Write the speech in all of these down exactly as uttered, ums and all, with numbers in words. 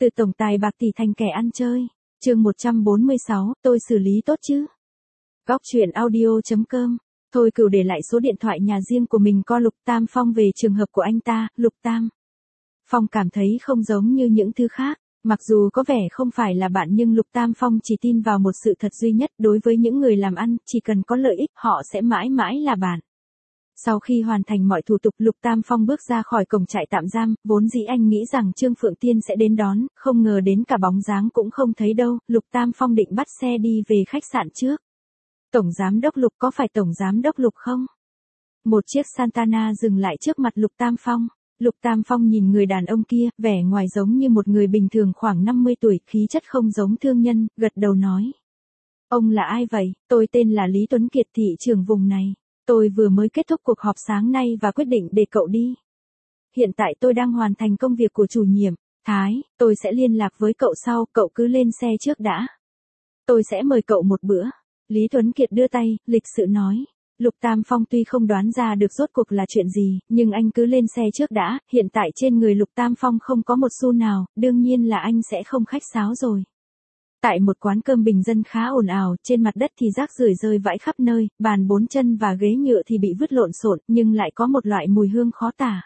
Từ tổng tài bạc tỷ thành kẻ ăn chơi. Chương một trăm bốn mươi sáu, tôi xử lý tốt chứ? Góc truyện audio chấm com. Thôi Cửu để lại số điện thoại nhà riêng của mình co Lục Tam Phong về trường hợp của anh ta. Lục Tam Phong cảm thấy không giống như những thứ khác. Mặc dù có vẻ không phải là bạn nhưng Lục Tam Phong chỉ tin vào một sự thật duy nhất, đối với những người làm ăn, chỉ cần có lợi ích, họ sẽ mãi mãi là bạn. Sau khi hoàn thành mọi thủ tục, Lục Tam Phong bước ra khỏi cổng trại tạm giam, vốn dĩ anh nghĩ rằng Trương Phượng Tiên sẽ đến đón, không ngờ đến cả bóng dáng cũng không thấy đâu. Lục Tam Phong định bắt xe đi về khách sạn trước. Tổng giám đốc Lục, có phải tổng giám đốc Lục không? Một chiếc Santana dừng lại trước mặt Lục Tam Phong. Lục Tam Phong nhìn người đàn ông kia, vẻ ngoài giống như một người bình thường khoảng năm mươi tuổi, khí chất không giống thương nhân, gật đầu nói. Ông là ai vậy? Tôi tên là Lý Tuấn Kiệt, thị trưởng vùng này. Tôi vừa mới kết thúc cuộc họp sáng nay và quyết định để cậu đi. Hiện tại tôi đang hoàn thành công việc của chủ nhiệm. Thái, tôi sẽ liên lạc với cậu sau, cậu cứ lên xe trước đã. Tôi sẽ mời cậu một bữa. Lý Tuấn Kiệt đưa tay, lịch sự nói. Lục Tam Phong tuy không đoán ra được rốt cuộc là chuyện gì, nhưng anh cứ lên xe trước đã, hiện tại trên người Lục Tam Phong không có một xu nào, đương nhiên là anh sẽ không khách sáo rồi. Tại một quán cơm bình dân khá ồn ào, trên mặt đất thì rác rưởi rơi vãi khắp nơi, bàn bốn chân và ghế nhựa thì bị vứt lộn xộn, nhưng lại có một loại mùi hương khó tả.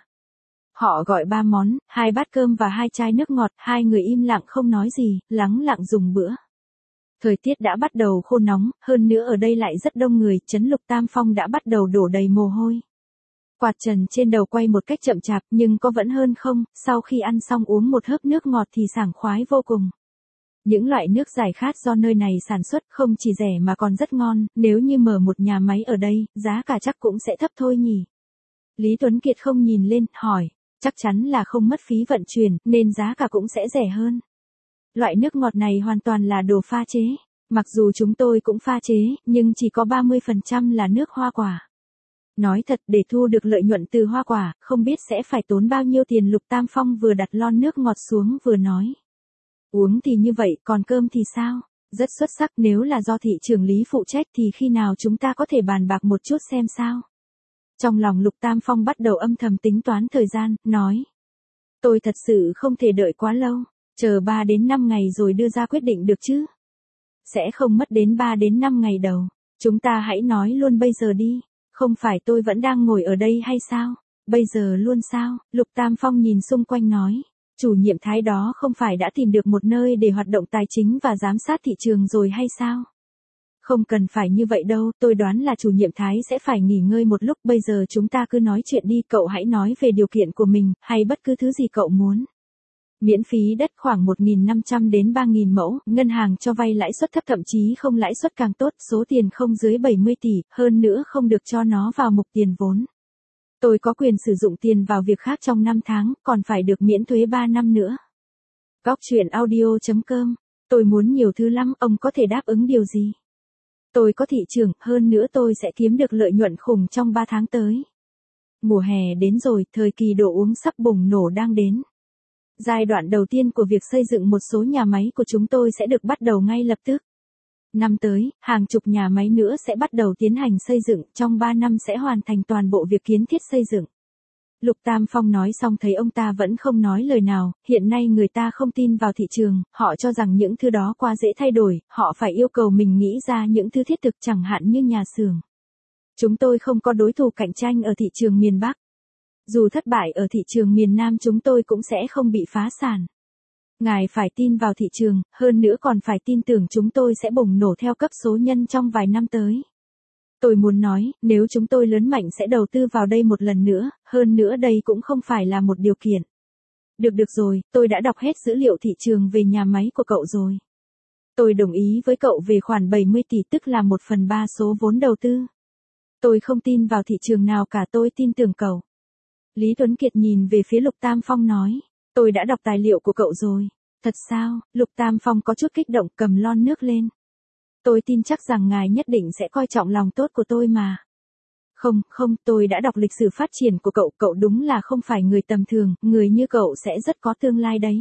Họ gọi ba món, hai bát cơm và hai chai nước ngọt, hai người im lặng không nói gì, lắng lặng dùng bữa. Thời tiết đã bắt đầu khô nóng, hơn nữa ở đây lại rất đông người, trấn Lục Tam Phong đã bắt đầu đổ đầy mồ hôi. Quạt trần trên đầu quay một cách chậm chạp, nhưng có vẫn hơn không, sau khi ăn xong uống một hớp nước ngọt thì sảng khoái vô cùng. Những loại nước giải khát do nơi này sản xuất không chỉ rẻ mà còn rất ngon, nếu như mở một nhà máy ở đây, giá cả chắc cũng sẽ thấp thôi nhỉ. Lý Tuấn Kiệt không nhìn lên, hỏi, chắc chắn là không mất phí vận chuyển, nên giá cả cũng sẽ rẻ hơn. Loại nước ngọt này hoàn toàn là đồ pha chế. Mặc dù chúng tôi cũng pha chế, nhưng chỉ có ba mươi phần trăm là nước hoa quả. Nói thật, để thu được lợi nhuận từ hoa quả, không biết sẽ phải tốn bao nhiêu tiền. Lục Tam Phong vừa đặt lon nước ngọt xuống vừa nói. Uống thì như vậy, còn cơm thì sao? Rất xuất sắc, nếu là do thị trưởng Lý phụ trách thì khi nào chúng ta có thể bàn bạc một chút xem sao? Trong lòng Lục Tam Phong bắt đầu âm thầm tính toán thời gian, nói. Tôi thật sự không thể đợi quá lâu. Chờ ba đến năm ngày rồi đưa ra quyết định được chứ? Sẽ không mất đến ba đến năm ngày đầu. Chúng ta hãy nói luôn bây giờ đi. Không phải tôi vẫn đang ngồi ở đây hay sao? Bây giờ luôn sao? Lục Tam Phong nhìn xung quanh nói. Chủ nhiệm Thái đó không phải đã tìm được một nơi để hoạt động tài chính và giám sát thị trường rồi hay sao? Không cần phải như vậy đâu, tôi đoán là chủ nhiệm Thái sẽ phải nghỉ ngơi một lúc. Bây giờ chúng ta cứ nói chuyện đi, cậu hãy nói về điều kiện của mình, hay bất cứ thứ gì cậu muốn. Miễn phí đất khoảng một nghìn năm trăm đến ba nghìn mẫu, ngân hàng cho vay lãi suất thấp, thậm chí không lãi suất càng tốt, số tiền không dưới bảy mươi tỷ, hơn nữa không được cho nó vào mục tiền vốn. Tôi có quyền sử dụng tiền vào việc khác trong năm tháng, còn phải được miễn thuế ba năm nữa. Góc truyện audio chấm com. Tôi muốn nhiều thứ lắm, ông có thể đáp ứng điều gì? Tôi có thị trường, hơn nữa tôi sẽ kiếm được lợi nhuận khủng trong ba tháng tới. Mùa hè đến rồi, thời kỳ đồ uống sắp bùng nổ đang đến. Giai đoạn đầu tiên của việc xây dựng một số nhà máy của chúng tôi sẽ được bắt đầu ngay lập tức. Năm tới, hàng chục nhà máy nữa sẽ bắt đầu tiến hành xây dựng, trong ba năm sẽ hoàn thành toàn bộ việc kiến thiết xây dựng. Lục Tam Phong nói xong thấy ông ta vẫn không nói lời nào, hiện nay người ta không tin vào thị trường, họ cho rằng những thứ đó quá dễ thay đổi, họ phải yêu cầu mình nghĩ ra những thứ thiết thực, chẳng hạn như nhà xưởng. Chúng tôi không có đối thủ cạnh tranh ở thị trường miền Bắc. Dù thất bại ở thị trường miền Nam chúng tôi cũng sẽ không bị phá sản. Ngài phải tin vào thị trường, hơn nữa còn phải tin tưởng chúng tôi sẽ bùng nổ theo cấp số nhân trong vài năm tới. Tôi muốn nói, nếu chúng tôi lớn mạnh sẽ đầu tư vào đây một lần nữa, hơn nữa đây cũng không phải là một điều kiện. Được được rồi, tôi đã đọc hết dữ liệu thị trường về nhà máy của cậu rồi. Tôi đồng ý với cậu về khoản bảy mươi tỷ, tức là một phần ba số vốn đầu tư. Tôi không tin vào thị trường nào cả, tôi tin tưởng cậu. Lý Tuấn Kiệt nhìn về phía Lục Tam Phong nói, tôi đã đọc tài liệu của cậu rồi. Thật sao? Lục Tam Phong có chút kích động, cầm lon nước lên. Tôi tin chắc rằng ngài nhất định sẽ coi trọng lòng tốt của tôi mà. Không, không, tôi đã đọc lịch sử phát triển của cậu, cậu đúng là không phải người tầm thường, người như cậu sẽ rất có tương lai đấy.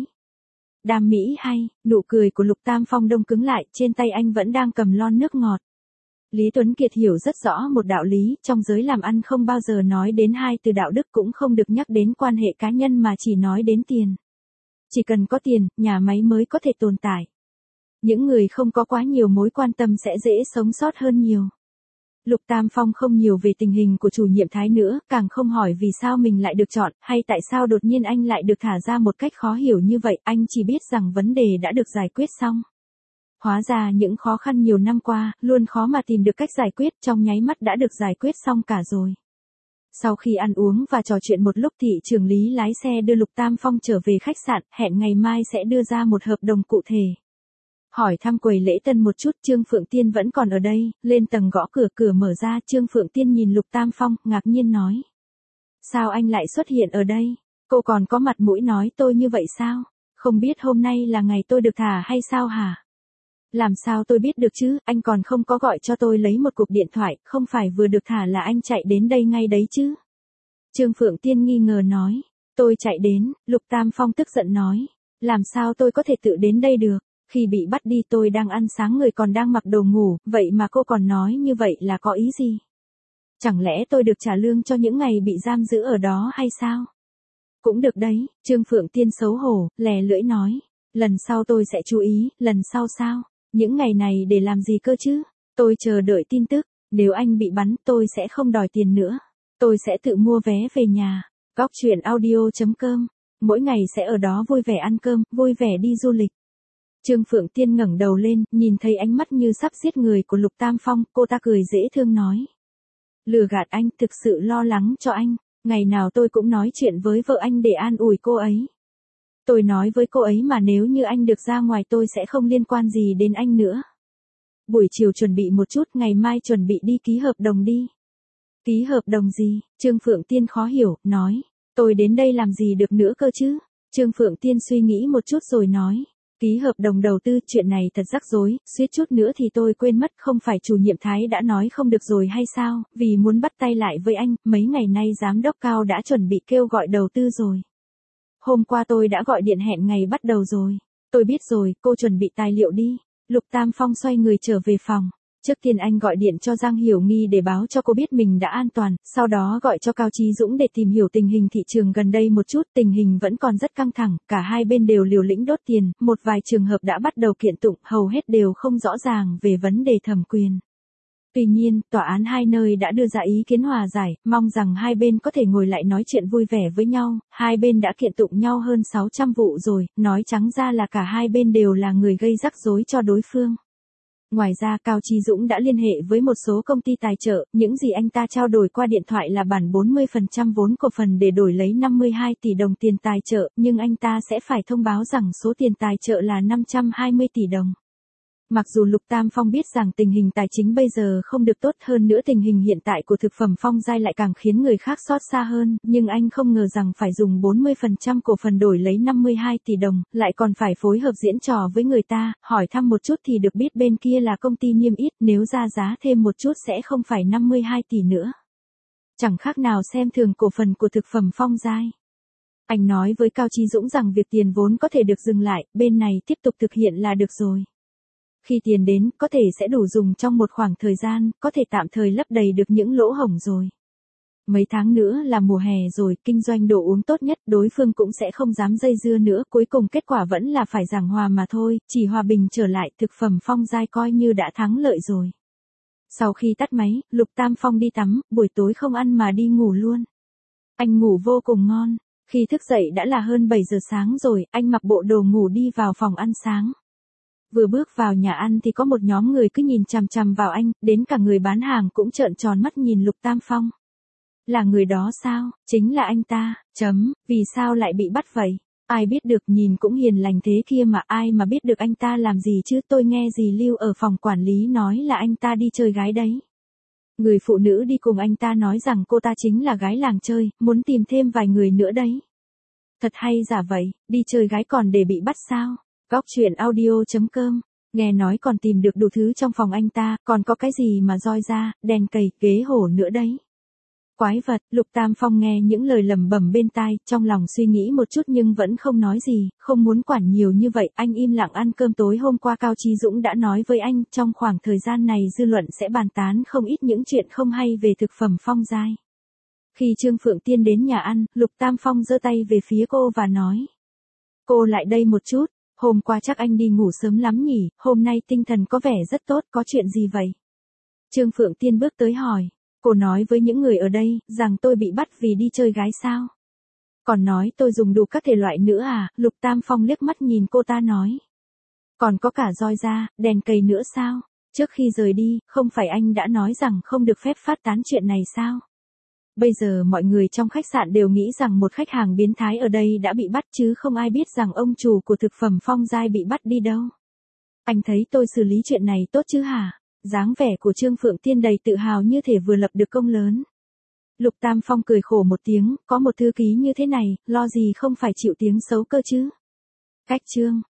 Đam mỹ hay, nụ cười của Lục Tam Phong đông cứng lại, trên tay anh vẫn đang cầm lon nước ngọt. Lý Tuấn Kiệt hiểu rất rõ một đạo lý, trong giới làm ăn không bao giờ nói đến hai từ đạo đức, cũng không được nhắc đến quan hệ cá nhân mà chỉ nói đến tiền. Chỉ cần có tiền, nhà máy mới có thể tồn tại. Những người không có quá nhiều mối quan tâm sẽ dễ sống sót hơn nhiều. Lục Tam Phong không nhiều về tình hình của chủ nhiệm Thái nữa, càng không hỏi vì sao mình lại được chọn, hay tại sao đột nhiên anh lại được thả ra một cách khó hiểu như vậy, anh chỉ biết rằng vấn đề đã được giải quyết xong. Hóa ra những khó khăn nhiều năm qua, luôn khó mà tìm được cách giải quyết, trong nháy mắt đã được giải quyết xong cả rồi. Sau khi ăn uống và trò chuyện một lúc thị trưởng Lý lái xe đưa Lục Tam Phong trở về khách sạn, hẹn ngày mai sẽ đưa ra một hợp đồng cụ thể. Hỏi thăm quầy lễ tân một chút, Trương Phượng Tiên vẫn còn ở đây, lên tầng gõ cửa, cửa mở ra, Trương Phượng Tiên nhìn Lục Tam Phong, ngạc nhiên nói. Sao anh lại xuất hiện ở đây? Cô còn có mặt mũi nói tôi như vậy sao? Không biết hôm nay là ngày tôi được thả hay sao hả? Làm sao tôi biết được chứ, anh còn không có gọi cho tôi lấy một cuộc điện thoại, không phải vừa được thả là anh chạy đến đây ngay đấy chứ? Trương Phượng Tiên nghi ngờ nói. Tôi chạy đến, Lục Tam Phong tức giận nói. Làm sao tôi có thể tự đến đây được? Khi bị bắt đi tôi đang ăn sáng, người còn đang mặc đồ ngủ, vậy mà cô còn nói như vậy là có ý gì? Chẳng lẽ tôi được trả lương cho những ngày bị giam giữ ở đó hay sao? Cũng được đấy, Trương Phượng Tiên xấu hổ, lè lưỡi nói. Lần sau tôi sẽ chú ý, lần sau sao? Những ngày này để làm gì cơ chứ? Tôi chờ đợi tin tức, nếu anh bị bắn tôi sẽ không đòi tiền nữa. Tôi sẽ tự mua vé về nhà. Góc truyện audio chấm com. Mỗi ngày sẽ ở đó vui vẻ ăn cơm, vui vẻ đi du lịch. Trương Phượng Tiên ngẩng đầu lên, nhìn thấy ánh mắt như sắp giết người của Lục Tam Phong, cô ta cười dễ thương nói. Lừa gạt anh, thực sự lo lắng cho anh, ngày nào tôi cũng nói chuyện với vợ anh để an ủi cô ấy. Tôi nói với cô ấy mà nếu như anh được ra ngoài tôi sẽ không liên quan gì đến anh nữa. Buổi chiều chuẩn bị một chút, ngày mai chuẩn bị đi ký hợp đồng đi. Ký hợp đồng gì? Trương Phượng Tiên khó hiểu, nói. Tôi đến đây làm gì được nữa cơ chứ? Trương Phượng Tiên suy nghĩ một chút rồi nói. Ký hợp đồng đầu tư, chuyện này thật rắc rối, suýt chút nữa thì tôi quên mất, không phải chủ nhiệm Thái đã nói không được rồi hay sao, vì muốn bắt tay lại với anh, mấy ngày nay giám đốc Cao đã chuẩn bị kêu gọi đầu tư rồi. Hôm qua tôi đã gọi điện hẹn ngày bắt đầu rồi. Tôi biết rồi, cô chuẩn bị tài liệu đi. Lục Tam Phong xoay người trở về phòng. Trước tiên anh gọi điện cho Giang Hiểu Nghi để báo cho cô biết mình đã an toàn, sau đó gọi cho Cao Chí Dũng để tìm hiểu tình hình thị trường gần đây một chút, tình hình vẫn còn rất căng thẳng, cả hai bên đều liều lĩnh đốt tiền, một vài trường hợp đã bắt đầu kiện tụng, hầu hết đều không rõ ràng về vấn đề thẩm quyền. Tuy nhiên, tòa án hai nơi đã đưa ra ý kiến hòa giải, mong rằng hai bên có thể ngồi lại nói chuyện vui vẻ với nhau, hai bên đã kiện tụng nhau hơn sáu trăm vụ rồi, nói trắng ra là cả hai bên đều là người gây rắc rối cho đối phương. Ngoài ra Cao Chí Dũng đã liên hệ với một số công ty tài trợ, những gì anh ta trao đổi qua điện thoại là bản bốn mươi phần trăm vốn cổ phần để đổi lấy năm mươi hai tỷ đồng tiền tài trợ, nhưng anh ta sẽ phải thông báo rằng số tiền tài trợ là năm trăm hai mươi tỷ đồng. Mặc dù Lục Tam Phong biết rằng tình hình tài chính bây giờ không được tốt, hơn nữa tình hình hiện tại của thực phẩm Phong Giai lại càng khiến người khác xót xa hơn, nhưng anh không ngờ rằng phải dùng bốn mươi phần trăm cổ phần đổi lấy năm mươi hai tỷ đồng, lại còn phải phối hợp diễn trò với người ta, hỏi thăm một chút thì được biết bên kia là công ty niêm yết, nếu ra giá thêm một chút sẽ không phải năm mươi hai tỷ nữa. Chẳng khác nào xem thường cổ phần của thực phẩm Phong Giai. Anh nói với Cao Chí Dũng rằng việc tiền vốn có thể được dừng lại, bên này tiếp tục thực hiện là được rồi. Khi tiền đến, có thể sẽ đủ dùng trong một khoảng thời gian, có thể tạm thời lấp đầy được những lỗ hổng rồi. Mấy tháng nữa là mùa hè rồi, kinh doanh đồ uống tốt nhất, đối phương cũng sẽ không dám dây dưa nữa, cuối cùng kết quả vẫn là phải giảng hòa mà thôi, chỉ hòa bình trở lại, thực phẩm Phong Giai coi như đã thắng lợi rồi. Sau khi tắt máy, Lục Tam Phong đi tắm, buổi tối không ăn mà đi ngủ luôn. Anh ngủ vô cùng ngon, khi thức dậy đã là hơn bảy giờ sáng rồi, anh mặc bộ đồ ngủ đi vào phòng ăn sáng. Vừa bước vào nhà ăn thì có một nhóm người cứ nhìn chằm chằm vào anh, đến cả người bán hàng cũng trợn tròn mắt nhìn Lục Tam Phong. Là người đó sao? Chính là anh ta, chấm, vì sao lại bị bắt vậy? Ai biết được, nhìn cũng hiền lành thế kia mà ai mà biết được anh ta làm gì chứ, tôi nghe dì Lưu ở phòng quản lý nói là anh ta đi chơi gái đấy. Người phụ nữ đi cùng anh ta nói rằng cô ta chính là gái làng chơi, muốn tìm thêm vài người nữa đấy. Thật hay giả vậy, đi chơi gái còn để bị bắt sao? Góc truyện audio chấm com, nghe nói còn tìm được đủ thứ trong phòng anh ta, còn có cái gì mà roi da, đèn cầy, ghế hổ nữa đấy. Quái vật, Lục Tam Phong nghe những lời lẩm bẩm bên tai, trong lòng suy nghĩ một chút nhưng vẫn không nói gì, không muốn quản nhiều như vậy, anh im lặng ăn cơm tối. Hôm qua Cao Chí Dũng đã nói với anh, trong khoảng thời gian này dư luận sẽ bàn tán không ít những chuyện không hay về thực phẩm Phong Giai. Khi Trương Phượng Tiên đến nhà ăn, Lục Tam Phong giơ tay về phía cô và nói. Cô lại đây một chút, hôm qua chắc anh đi ngủ sớm lắm nhỉ, hôm nay tinh thần có vẻ rất tốt, có chuyện gì vậy? Trương Phượng Tiên bước tới hỏi, cô nói với những người ở đây, rằng tôi bị bắt vì đi chơi gái sao? Còn nói tôi dùng đủ các thể loại nữa à? Lục Tam Phong liếc mắt nhìn cô ta nói. Còn có cả roi da, đèn cầy nữa sao? Trước khi rời đi, không phải anh đã nói rằng không được phép phát tán chuyện này sao? Bây giờ mọi người trong khách sạn đều nghĩ rằng một khách hàng biến thái ở đây đã bị bắt chứ không ai biết rằng ông chủ của thực phẩm Phong Giai bị bắt đi đâu. Anh thấy tôi xử lý chuyện này tốt chứ hả? Dáng vẻ của Trương Phượng Tiên đầy tự hào như thể vừa lập được công lớn. Lục Tam Phong cười khổ một tiếng, có một thư ký như thế này, lo gì không phải chịu tiếng xấu cơ chứ. Cách Trương